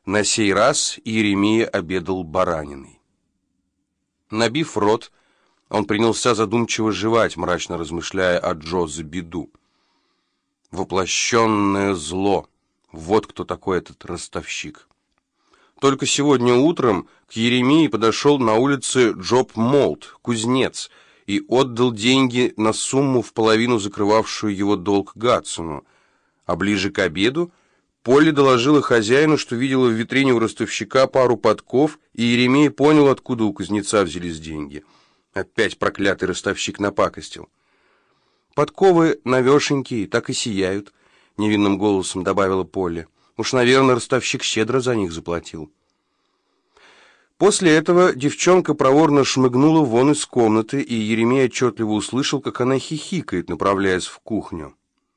На сей раз Иеремия обедал бараниной. Набив рот, он принялся задумчиво жевать, мрачно размышляя о Джозебеду. Воплощенное зло. Вот кто такой этот ростовщик. Только сегодня утром к Иеремии подошел на улице Джоб Молт, кузнец, и отдал деньги на сумму в половину закрывавшую его долг Гатсону. А ближе к обеду Полли доложила хозяину, что видела в витрине у ростовщика пару подков, и Иеремия понял, откуда у кузнеца взялись деньги. Опять проклятый ростовщик напакостил. «Подковы навешенькие, так и сияют», — невинным голосом добавила Полли. «Уж, наверное, ростовщик щедро за них заплатил». После этого девчонка проворно шмыгнула вон из комнаты, и Иеремия отчетливо услышал, как она хихикает, направляясь в кухню.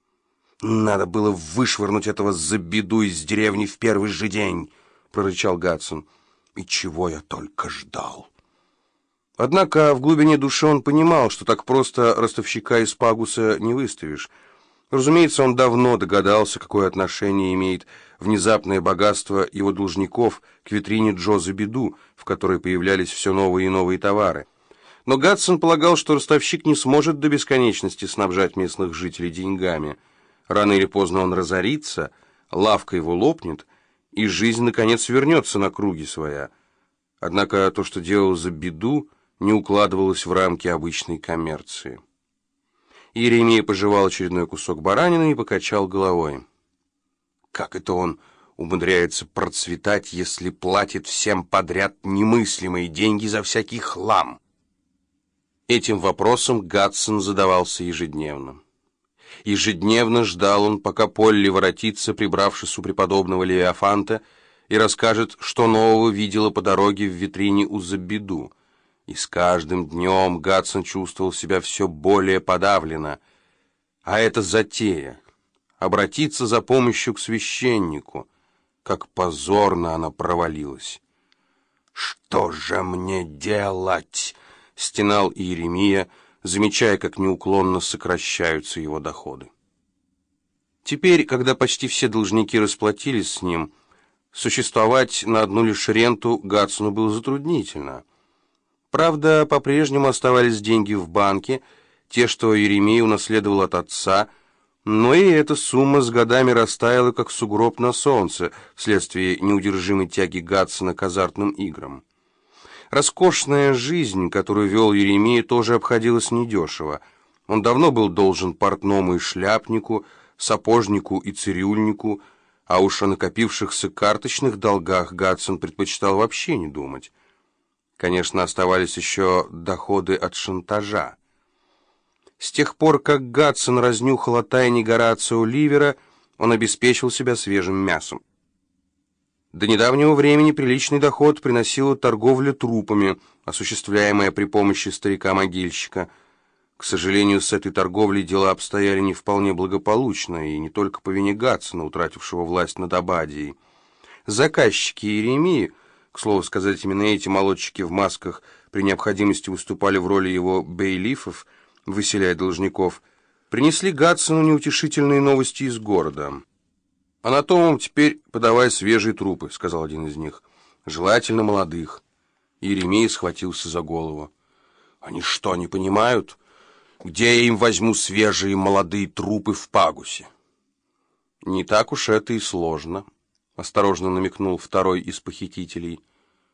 «Надо было вышвырнуть этого забеду из деревни в первый же день», — прорычал Гатсон. «И чего я только ждал». Однако в глубине души он понимал, что так просто ростовщика из Пагуса не выставишь. Разумеется, он давно догадался, какое отношение имеет внезапное богатство его должников к витрине Джозебеду, в которой появлялись все новые и новые товары. Но Гатсон полагал, что ростовщик не сможет до бесконечности снабжать местных жителей деньгами. Рано или поздно он разорится, лавка его лопнет, и жизнь, наконец, вернется на круги своя. Однако то, что делал Забеду, не укладывалось в рамки обычной коммерции. Иеремия пожевал очередной кусок баранины и покачал головой. Как это он умудряется процветать, если платит всем подряд немыслимые деньги за всякий хлам? Этим вопросом Гатсон задавался ежедневно. Ежедневно ждал он, пока Полли воротится, прибравшись у преподобного Левиафанта, и расскажет, что нового видела по дороге в витрине у Забеду. И с каждым днем Гатсон чувствовал себя все более подавленно. А это затея — обратиться за помощью к священнику. Как позорно она провалилась. «Что же мне делать?» — стенал Иеремия, замечая, как неуклонно сокращаются его доходы. Теперь, когда почти все должники расплатились с ним, существовать на одну лишь ренту Гатсону было затруднительно. Правда, по-прежнему оставались деньги в банке, те, что Иеремия унаследовал от отца, но и эта сумма с годами растаяла, как сугроб на солнце, вследствие неудержимой тяги Гатсона к азартным играм. Роскошная жизнь, которую вел Иеремия, тоже обходилась недешево. Он давно был должен портному и шляпнику, сапожнику и цирюльнику, а уж о накопившихся карточных долгах Гатсон предпочитал вообще не думать. Конечно, оставались еще доходы от шантажа. С тех пор, как Гатсон разнюхал о тайне Горацио Ливера, он обеспечил себя свежим мясом. До недавнего времени приличный доход приносила торговля трупами, осуществляемая при помощи старика-могильщика. К сожалению, с этой торговлей дела обстояли не вполне благополучно, и не только по вине Гатсона, утратившего власть над Аббадией. Заказчики Иеремии, к слову сказать, именно эти молодчики в масках при необходимости выступали в роли его бейлифов, выселяя должников, принесли Гатсону неутешительные новости из города. «Анатомам теперь подавай свежие трупы», — сказал один из них. «Желательно молодых». Иеремия схватился за голову. «Они что, не понимают? Где я им возьму свежие молодые трупы в Пагусе?» «Не так уж это и сложно», — осторожно намекнул второй из похитителей.